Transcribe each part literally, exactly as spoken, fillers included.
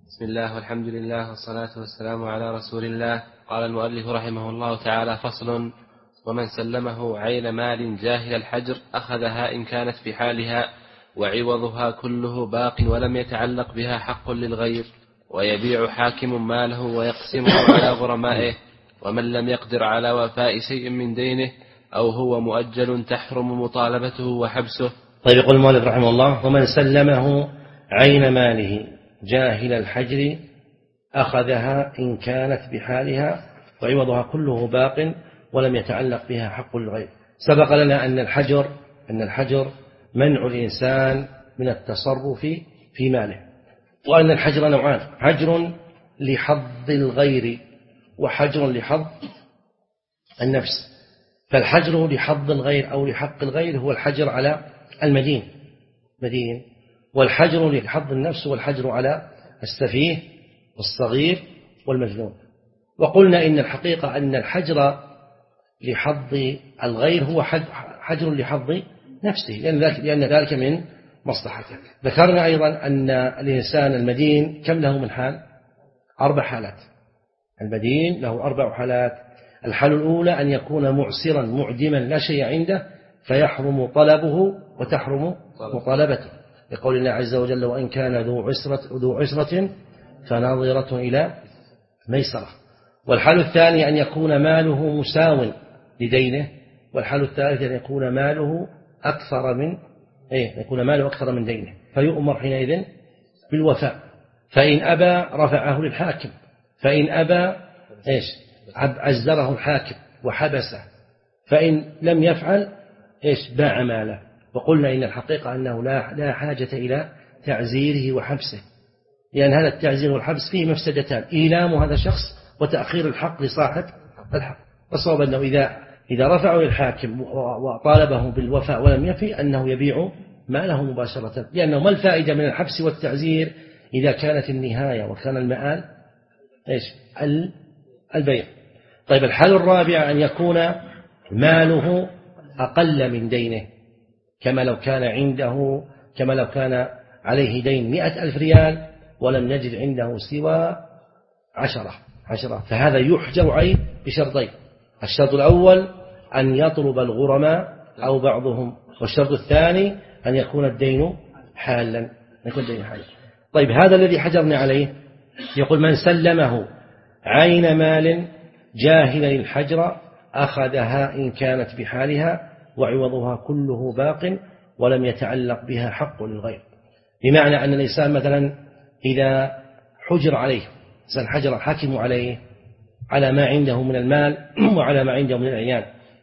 بسم الله والحمد لله والصلاة والسلام على رسول الله. قال المؤلف رحمه الله تعالى: فصل: ومن سلمه عين مال جاهل الحجر أخذها إن كانت في حالها وعوضها كله باق ولم يتعلق بها حق للغير، ويبيع حاكم ماله ويقسمه على غرمائه، ومن لم يقدر على وفاء شيء من دينه أو هو مؤجل تحرم مطالبته وحبسه. طيب، يقول المؤلف رحمه الله: ومن سلمه عين ماله جاهل الحجر أخذها إن كانت بحالها وعوضها كله باق ولم يتعلق بها حق للغير. سبق لنا أن الحجر أن الحجر منع الإنسان من التصرف في ماله، وأن الحجر نوعان: حجر لحظ الغير وحجر لحظ النفس. فالحجر لحظ الغير أو لحق الغير هو الحجر على المدين مدين والحجر لحظ النفس والحجر على السفيه والصغير والمجنون. وقلنا إن الحقيقة أن الحجر لحظ الغير هو حجر لحظ نفسه، لأن ذلك, لأن ذلك من مصلحته. ذكرنا أيضا أن الإنسان المدين كم له من حال؟ أربع حالات. المدين له أربع حالات. الحالة الأولى أن يكون معسرا معدما لا شيء عنده فيحرم طلبه وتحرم مطالبته، لقول الله عز وجل: وإن كان ذو عسرة, ذو عسرة فناظرة إلى ميسرة. والحال الثاني أن يكون ماله مساو لدينه. والحال الثالث أن يكون ماله أكثر من إيه يكون ماله أكثر من دينه، فيؤمر حينئذ بالوفاء. فإن أبى رفعه للحاكم، فإن أبى إيش عزره الحاكم وحبسه، فإن لم يفعل إيش باع ماله. وقلنا إن الحقيقة أنه لا لا حاجة إلى تعزيره وحبسه، لأن هذا التعزير والحبس فيه مفسدتان: إيلام هذا الشخص وتأخير الحق لصاحب الحق. والصواب أنه إذا إذا رفعوا للحاكم وطالبه بالوفاء ولم يفي أنه يبيع ماله مباشرة، لأنه ما الفائدة من الحبس والتعزير إذا كانت النهاية وكان المآل إيش البيع. طيب، الحال الرابع أن يكون ماله أقل من دينه، كما لو كان عنده كما لو كان عليه دين مئة ألف ريال ولم نجد عنده سوى عشرة عشرة فهذا يحجر عين بشرطين: الشرط الأول أن يطلب الغرماء أو بعضهم، والشرط الثاني أن يكون الدين حالا يكون الدين حالا. طيب، هذا الذي حجرنا عليه يقول: من سلمه عين مال جاهلا الحجر أخذها إن كانت بحالها وعوضها كله باق ولم يتعلق بها حق للغير. بمعنى أن الإنسان مثلا إذا حجر عليه إنسان حجر الحاكم عليه على ما عنده من المال وعلى ما عنده من العيال،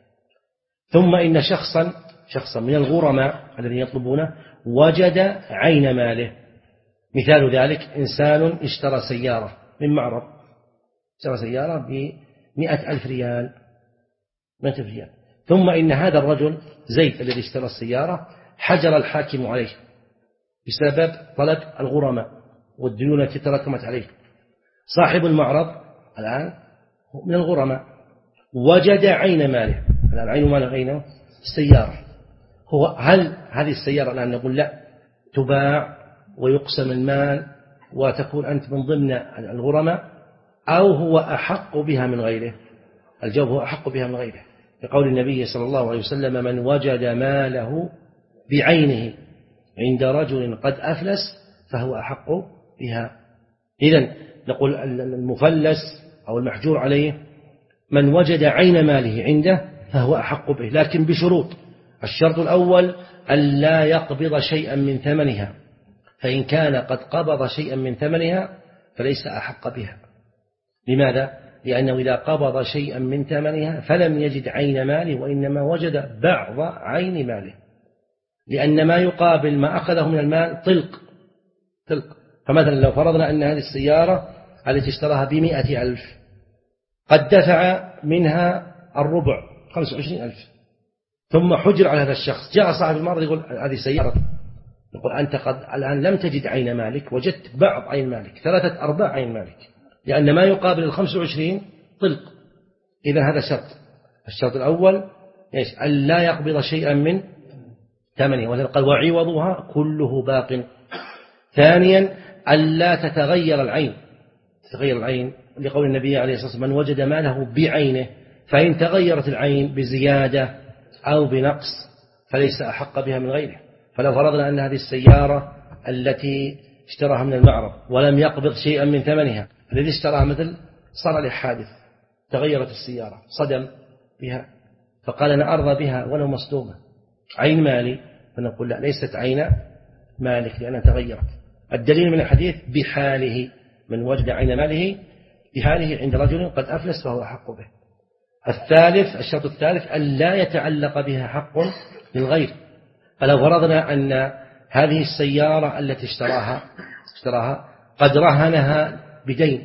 ثم إن شخصا شخصا من الغرماء الذين يطلبونه وجد عين ماله. مثال ذلك: إنسان اشترى سيارة من معرض، اشترى سيارة بمئة ألف ريال مئة ألف ريال ثم إن هذا الرجل زيد الذي اشترى السيارة حجر الحاكم عليه بسبب طلب الغرماء والديون التي تراكمت عليه. صاحب المعرض الآن من الغرماء وجد عين ماله. الآن عين ماله غينه السيارة. هو هل هذه السيارة الآن نقول لا تباع ويقسم المال وتكون أنت من ضمن الغرماء، أو هو أحق بها من غيره؟ الجواب: هو أحق بها من غيره، لقول النبي صلى الله عليه وسلم: من وجد ماله بعينه عند رجل قد أفلس فهو أحق بها. إذن نقول المفلس أو المحجور عليه من وجد عين ماله عنده فهو أحق به، لكن بشروط. الشرط الأول أن لا يقبض شيئا من ثمنها، فإن كان قد قبض شيئا من ثمنها فليس أحق بها. لماذا؟ لأنه إذا قبض شيئا من ثمنها فلم يجد عين ماله، وإنما وجد بعض عين ماله، لأن ما يقابل ما أخذه من المال طلق طلق فمثلا لو فرضنا أن هذه السيارة التي اشتراها بمئة ألف قد دفع منها الربع خمسة وعشرين ألف، ثم حجر على هذا الشخص. جاء صاحب المعرض يقول: هذه سيارة. يقول: أنت قد الآن لم تجد عين مالك، وجدت بعض عين مالك، ثلاثة أرباع عين مالك، لأن ما يقابل الخمس وعشرين طلق. إذا هذا شرط. الشرط الأول إيش؟ أن لا يقبض شيئا من ثمنه، وقال: وعوضها كله باق. ثانيا ألا تتغير العين، تتغير العين لقول النبي عليه الصلاة والسلام من وجد ماله بعينه، فإن تغيرت العين بزيادة أو بنقص فليس أحق بها من غيره. فلو فرضنا أن هذه السيارة التي اشتراها من المعرض ولم يقبض شيئا من ثمنها، الذي اشتراها مثل صار له حادث، تغيرت السيارة، صدم بها، فقال أنا أرضى بها ولو مصدومة، عين مالي، فنقول لا، ليست عين مالك لأنها تغيرت. الدليل من الحديث بحاله، من وجد عين ماله بحاله عند رجل قد أفلس فهو أحق به. الثالث، الشرط الثالث أن لا يتعلق بها حق للغير. فلو فرضنا أن هذه السيارة التي اشتراها اشتراها قد رهنها بدين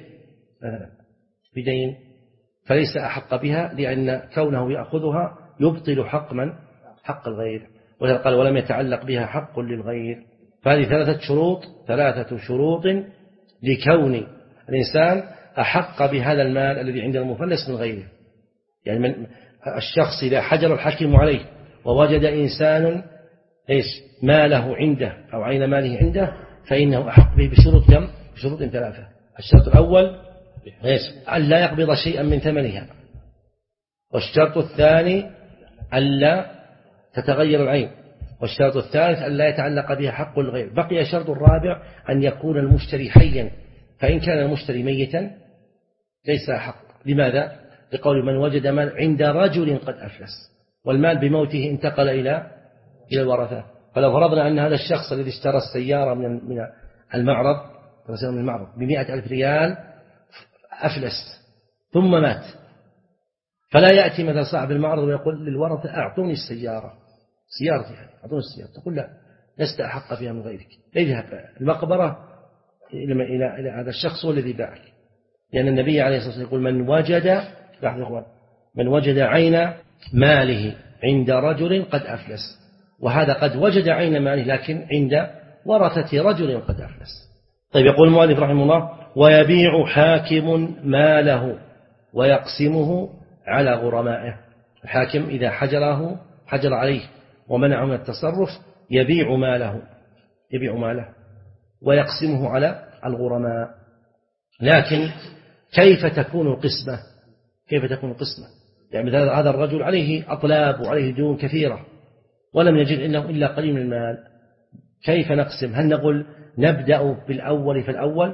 بدين فليس أحق بها، لأن كونه يأخذها يبطل حق من؟ حق الغير. وإذا قال ولم يتعلق بها حق للغير، فهذه ثلاثة شروط ثلاثة شروط لكون الإنسان أحق بهذا المال الذي عند المفلس من غيره. يعني من الشخص إذا حجر الحاكم عليه ووجد إنسان إيش ماله عنده أو عين ماله عنده، فإنه أحق به بشروط كم؟ بشروط ثلاثة. الشرط الأول إيش؟ أن لا يقبض شيئا من ثمنها، والشرط الثاني ألا تتغير العين، والشرط الثالث أن لا يتعلق بها حق الغير. بقي الشرط الرابع أن يكون المشتري حيا، فإن كان المشتري ميتا ليس أحق. لماذا؟ لقول من وجد مال عند رجل قد أفلس، والمال بموته انتقل إلى إلى الورثة. فلو فرضنا أن هذا الشخص الذي اشترى السيارة من من المعرض من المعرض بمئة ألف ريال أفلس ثم مات، فلا يأتي مثل صاحب المعرض ويقول للورثة أعطوني السيارة، سيارتي يعني أعطوني السيارة، تقول لا، لست أحق فيها من غيرك، اذهب المقبرة إلى إلى إلى هذا الشخص والذي باعك. لأن النبي عليه الصلاة والسلام يقول من وجد من وجد عين ماله عند رجل قد أفلس، وهذا قد وجد عين ماله لكن عند ورثة رجل قد أفلس. طيب، يقول المؤلف رحمه الله ويبيع حاكم ماله ويقسمه على غرمائه. الحاكم إذا حجره حجر عليه ومنعه من التصرف يبيع ماله يبيع ماله ويقسمه على الغرماء. لكن كيف تكون القسمة؟ كيف تكون القسمة؟ يعني هذا الرجل عليه أطلاب وعليه ديون كثيرة ولم يجد إنه إلا قليل من المال، كيف نقسم؟ هل نقول نبدأ بالأول فالأول؟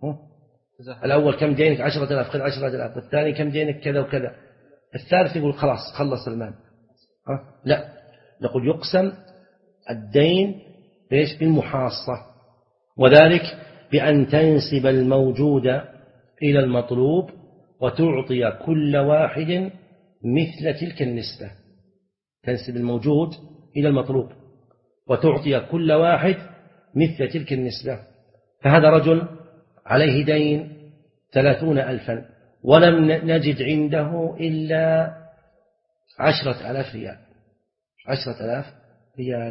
الأول كم دينك؟ عشرة آلاف، خذ عشرة آلاف. الثاني كم دينك؟ كذا وكذا. الثالث يقول خلاص خلص المال. لا، نقول يقسم الدين ليش؟ بالمحاصة، وذلك بأن تنسب الموجود إلى المطلوب وتعطي كل واحد مثل تلك النسبة. تنسب الموجود إلى المطلوب وتعطي كل واحد مثل تلك النسبة. فهذا رجل عليه دين ثلاثون ألفا ولم نجد عنده إلا عشرة ألاف ريال عشرة ألاف ريال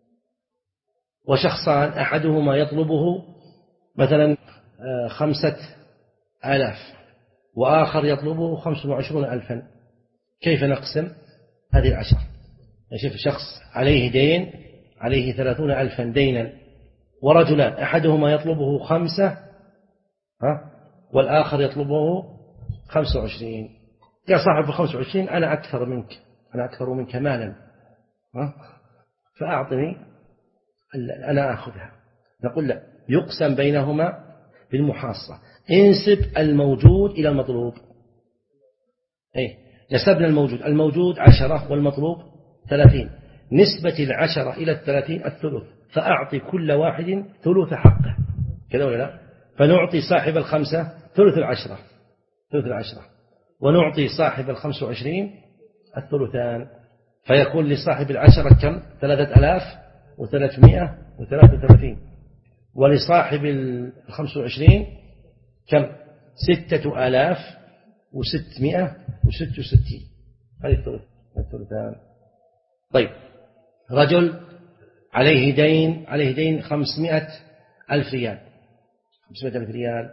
وشخصان أحدهما يطلبه مثلا خمسة آلاف وآخر يطلبه خمسة وعشرون ألفا. كيف نقسم هذه العشر؟ نشوف شخص عليه دين عليه ثلاثون ألفا دينا ورجلان أحدهما يطلبه خمسة ها والآخر يطلبه خمسة وعشرين. يا صاحب الخمسة وعشرين أنا أكثر منك أنا أكثر منك مالا ها فأعطني أنا أخذها. نقول لا، يقسم بينهما بالمحاصة. انسب الموجود إلى المطلوب. أي نسبنا الموجود الموجود عشرة والمطلوب ثلاثين، نسبة العشرة إلى الثلاثين الثلث، فأعطي كل واحد ثلث حقه كذا ولا لا؟ فنعطي صاحب الخمسة ثلث العشرة ثلث العشرة ونعطي صاحب الخمس وعشرين الثلثان، فيكون لصاحب العشرة كم؟ ثلاثة ألاف وثلاثمائة وثلاثة وثلاثين، ولصاحب الخمس وعشرين كم؟ ستة آلاف وستمائة وستة وستين. هذه الثلث الثلثان. طيب، رجل عليه دين عليه دين خمسمائة ألف ريال خمسمائة ألف ريال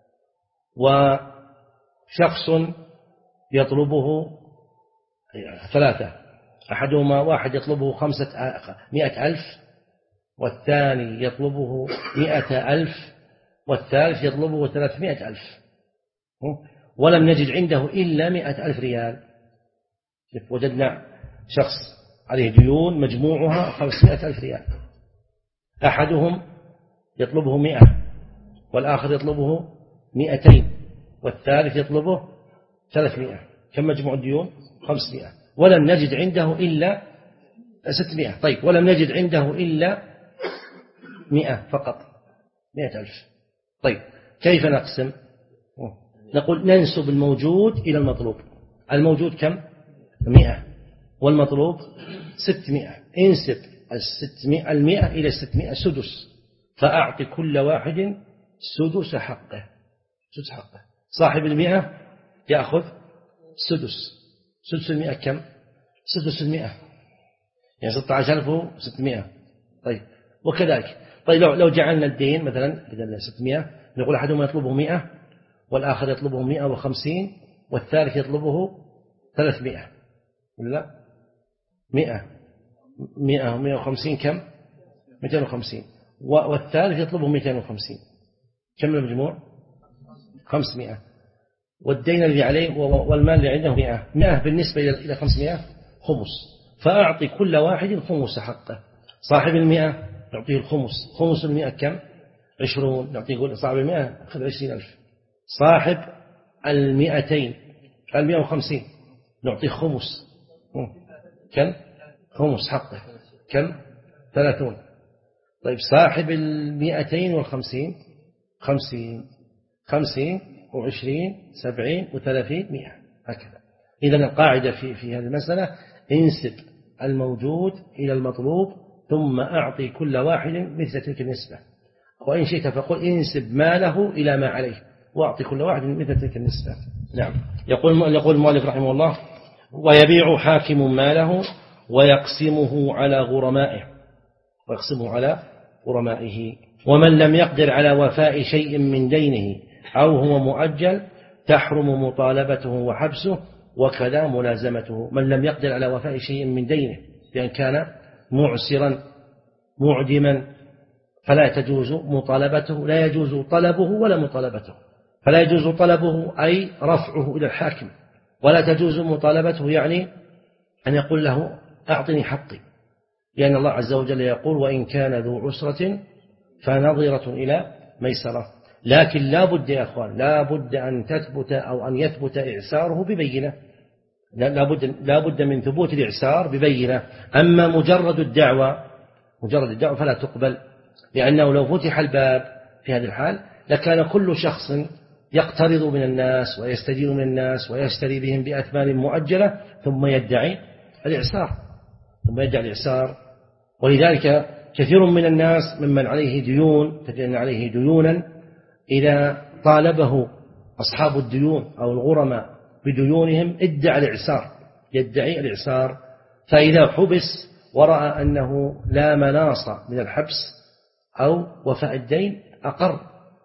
وشخص يطلبه ثلاثة، أحدهما واحد يطلبه خمسة مائة ألف والثاني يطلبه مائة ألف والثالث يطلبه ثلاثمائة ألف ولم نجد عنده إلا مائة ألف ريال. وجدنا شخص عليه ديون مجموعها خمسمائة ألف ريال، أحدهم يطلبه مئة والآخر يطلبه مئتين والثالث يطلبه ثلاثمائة. كم مجموع الديون؟ خمسمائة. ولم نجد عنده إلا ستمائة. طيب ولم نجد عنده إلا مئة فقط، مئة ألف. طيب كيف نقسم؟ نقول ننسب الموجود إلى المطلوب. الموجود كم؟ مئة والمطلوب ستمائة. انسب الستمائة المئة إلى ستمائة سدس، فأعطي كل واحد سدس حقه. سدس حقه. صاحب المئة يأخذ سدس. سدس المئة كم؟ سدس المئة يعني ستة عشر ألف وستمائة. طيب وكذلك. طيب لو لو جعلنا الدين مثلا بدل ستمائة، نقول أحدهم يطلبه مئة والآخر يطلبه مئة وخمسين والثالث يطلبه ثلاثمائة ولا مئة مئة ومئة وخمسين كم؟ مئتين وخمسين. والثالث يطلبه مئتين وخمسين. كم المجموع؟ خمسمائة. والدين الذي عليه والمال اللي عنده مئة. مئة بالنسبة إلى خمسمائة خمس، فأعطي كل واحد خمس حقه. صاحب المئة نعطيه الخمس. خمس المئة كم؟ عشرون. نعطيه صاحب المئة أخذ عشرين ألف. صاحب المئتين المئة وخمسين نعطيه خمس. كم؟ خمس حقه كم؟ ثلاثون. طيب صاحب المئتين والخمسين خمسين. خمسين وعشرين سبعين وثلاثين مئة هكذا. إذن القاعدة في في هذه المسألة انسب الموجود إلى المطلوب ثم أعطي كل واحد مثل تلك النسبة. وإن شئت فقل انسب ماله إلى ما عليه وأعطي كل واحد مثل تلك النسبة. نعم. يقول يقول المؤلف رحمه الله: ويبيع حاكم ماله ويقسمه على غرمائه ويقسمه على غرمائه. ومن لم يقدر على وفاء شيء من دينه أو هو مؤجل تحرم مطالبته وحبسه وكذا ملازمته. من لم يقدر على وفاء شيء من دينه بأن كان معسرا معدما فلا تجوز مطالبته، لا يجوز طلبه ولا مطالبته. فلا يجوز طلبه أي رفعه إلى الحاكم، ولا تجوز مطالبته يعني أن يقول له أعطني حقي، لأن الله عز وجل يقول: وإن كان ذو عسرة فنظرة إلى ميسرة. لكن لا بد يا أخوان، لا بد أن تثبت أو أن يثبت إعساره ببينة. لا بد, لا بد من ثبوت الإعسار ببينة. أما مجرد الدعوة مجرد الدعوة فلا تقبل، لأنه لو فتح الباب في هذه الحال لكان كل شخص يقترض من الناس ويستدين من الناس ويشتري بهم بأثمان مؤجلة ثم يدعي الإعسار ثم يدعي الإعسار. ولذلك كثير من الناس ممن عليه ديون تجد عليه ديونا إذا طالبه أصحاب الديون أو الغرماء بديونهم ادعى الإعسار يدعي الإعسار. فإذا حبس ورأى أنه لا مناص من الحبس أو وفاء الدين أقر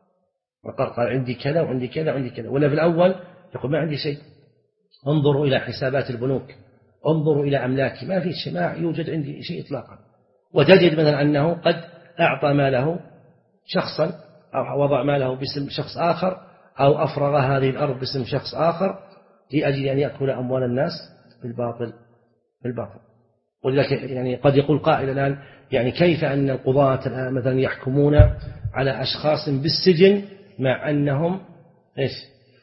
أقر قال عندي كذا وعندي كذا وعندي كذا. ولا في الأول يقول ما عندي شيء، انظروا إلى حسابات البنوك، انظروا إلى أملاكي، ما في شيء، ما يوجد عندي شيء إطلاقا. وتجد مثلا أنه قد أعطى ماله شخصا أو وضع ماله باسم شخص آخر أو أفرغ هذه الأرض باسم شخص آخر لأجل أن يأكل أموال الناس بالباطل بالباطل. ولذلك يعني قد يقول قائل الآن يعني كيف أن القضاة الآن مثلا يحكمون على أشخاص بالسجن مع أنهم إيش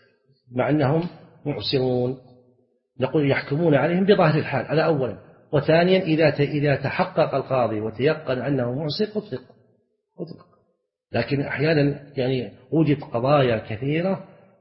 مع أنهم معسرون؟ نقول يحكمون عليهم بظاهر الحال هذا أولا، وثانيا إذا إذا تحقق القاضي وتيقن أنه معسر أطلق أطلق. لكن أحيانا يعني وجد قضايا كثيرة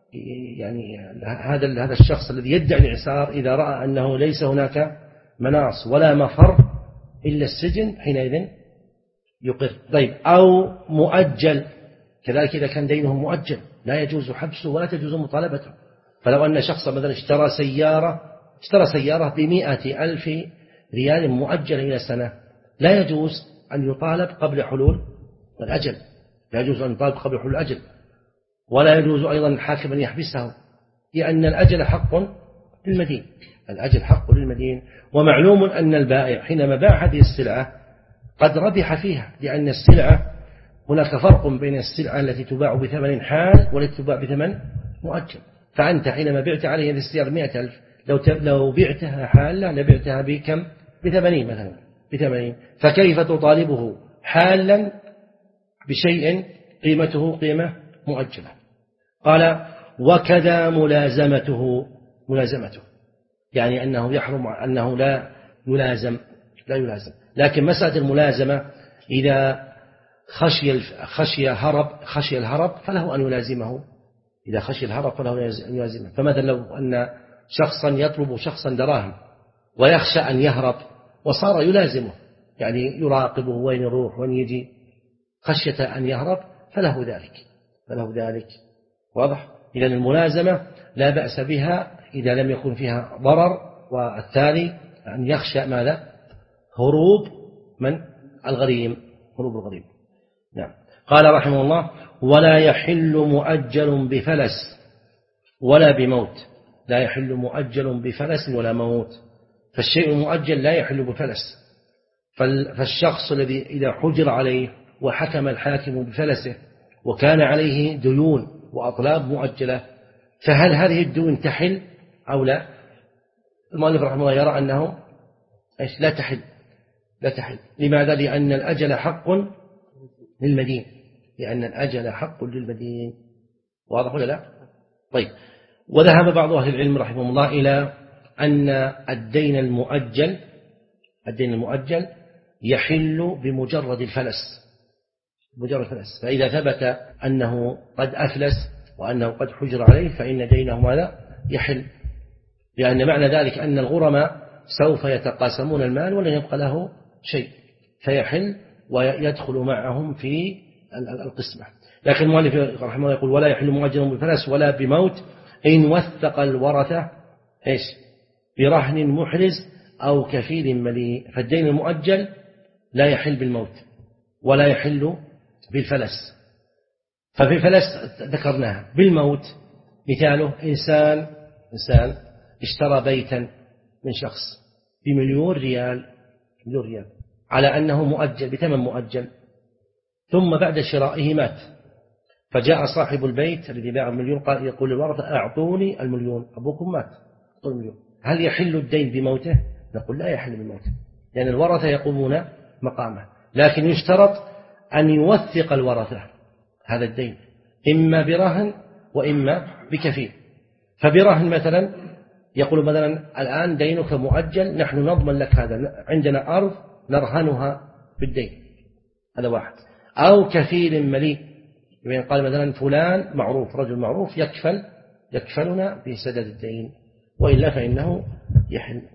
يعني هذا هذا الشخص الذي يدعي الإعسار إذا رأى أنه ليس هناك مناص ولا مفر إلا السجن حينئذ يقر. طيب أو مؤجل كذلك إذا كان دينه مؤجل لا يجوز حبسه ولا تجوز مطالبته. فلو أن شخص مثلا اشترى سيارة اشترى سيارة بمئة ألف ريال مؤجل إلى سنة، لا يجوز أن يطالب قبل حلول الأجل، لا يجوز أن يطالب قبل حلول الأجل، ولا يجوز أيضا الحاكم أن يحبسه، لأن الأجل حق للمدين، الأجل حق للمدين. ومعلوم أن البائع حينما باع هذه السلعة قد ربح فيها، لأن السلعة هناك فرق بين السلعة التي تباع بثمن حال والتي تباع بثمن مؤجل. فأنت حينما بعت عليه هذه السيارة مئة ألف، لو لو بعتها حالة لبعتها بكم؟ بثمانين مثلا، بثمانين. فكيف تطالبه حالا بشيء قيمته قيمة مؤجلة؟ قال وكذا ملازمته، ملازمته يعني أنه يحرم، أنه لا يلازم، لا يلازم. لكن مسألة الملازمة إذا خشي خشي هرب خشي الهرب فله أن يلازمه، إذا خشي الهرب فله أن يلازمه. فمثلا لو أن شخصا يطلب شخصا دراهم ويخشى أن يهرب وصار يلازمه، يعني يراقبه وين يروح وين يجي خشية أن يهرب، فله ذلك، فله ذلك. واضح؟ إذن الملازمة لا بأس بها إذا لم يكن فيها ضرر، والثاني أن يخشى ماذا؟ هروب من؟ الغريم، هروب الغريم. نعم. قال رحمه الله ولا يحل مؤجل بفلس ولا بموت، لا يحل مؤجل بفلس ولا موت. فالشيء المؤجل لا يحل بفلس. فالشخص الذي إذا حجر عليه وحكم الحاكم بفلسه وكان عليه ديون وأطلاب مؤجلة، فهل هذه الديون تحل أو لا؟ المؤلف رحمه الله يرى أنه إيش؟ لا تحل، لا تحل. لماذا؟ لأن الأجل حق للمدين، لأن الأجل حق للمدين. واضح ولا لا؟ طيب. وذهب بعض أهل العلم رحمه الله إلى أن الدين المؤجل الدين المؤجل يحل بمجرد الفلس، مجرد الفلس. فإذا ثبت أنه قد أفلس وأنه قد حجر عليه فإن دينه ماذا؟ يحل، لأن معنى ذلك أن الغرماء سوف يتقاسمون المال ولن يبقى له شيء، فيحل ويدخل معهم في القسمة. لكن المؤلف رحمه الله يقول ولا يحل مؤجل بفلس ولا بموت إن وثق الورثة إيش؟ برهن محرز أو كفيل مليء. فالدين المؤجل لا يحل بالموت ولا يحل بالفلس. ففي الفلس ذكرناها. بالموت مثاله إنسان إنسان اشترى بيتا من شخص بمليون ريال، مليون ريال على أنه مؤجل بثمن مؤجل، ثم بعد شرائه مات، فجاء صاحب البيت الذي باع المليون قال يقول للورثة أعطوني المليون، أبوكم مات أعطوني المليون. هل يحل الدين بموته؟ نقول لا يحل بموته، لأن الورثة يقومون مقامه. لكن يشترط أن يوثق الورثة هذا الدين إما برهن وإما بكفيل. فبرهن مثلا يقول مثلا الآن دينك مؤجل، نحن نضمن لك هذا، عندنا أرض نرهنها بالدين، هذا واحد. أو كفيل مليء، يعني قال مثلا فلان معروف، رجل معروف يكفل يكفلنا بسدد الدين، وإلا فإنه يحل.